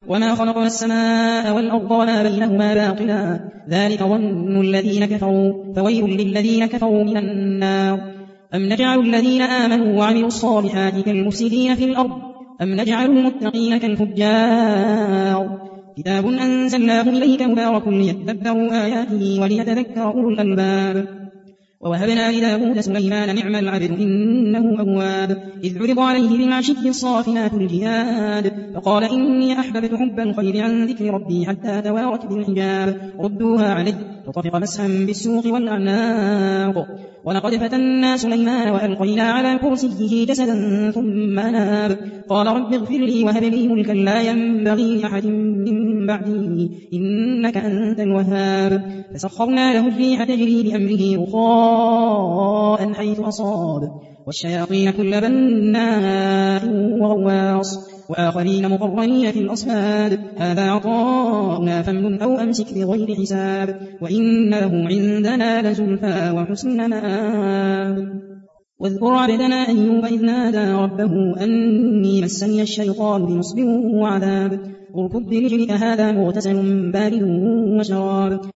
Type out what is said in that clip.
وما خلقنا السماء والأرض وما بينهما باطلا ذلك ظن الذين كفروا فويل للذين كفروا من النار أم نجعل الذين آمنوا وعملوا الصالحات كالمفسدين في الأرض أم نجعل المتقين كالفجار كتاب أنزلناه إليك مبارك ليدبروا آياته وليتذكر أولو الألباب ووهبنا لداود سليمان نعم العبد إنه أواب إذ عرض عليه بالعشي الصافنات الجياد فقال إني أحببت حب الخير عن ذكر ربي حتى توارت بالحجاب ردوها عليه وطفق مسحا بالسوق والأعناق ولقد فتنا سليمان وألقينا على كرسيه جسدا ثم أناب قال رب اغفر لي وهب لي ملكا لا ينبغي لأحد من بعدي إنك أنت الوهاب فسخرنا له الريح تجري بأمره رخاء حيث أصاب والشياطين كل بناء وغواص وآخرين مقرنين في الأصفاد هذا عطاؤنا فامنن أو أمسك بغير حساب وإن له عندنا لزلفى وحسن مآب واذكر عبدنا أيوب إذ نادى ربه أني مسني الشيطان بنصب وعذاب اركض برجلك هذا مغتسل بارد وشراب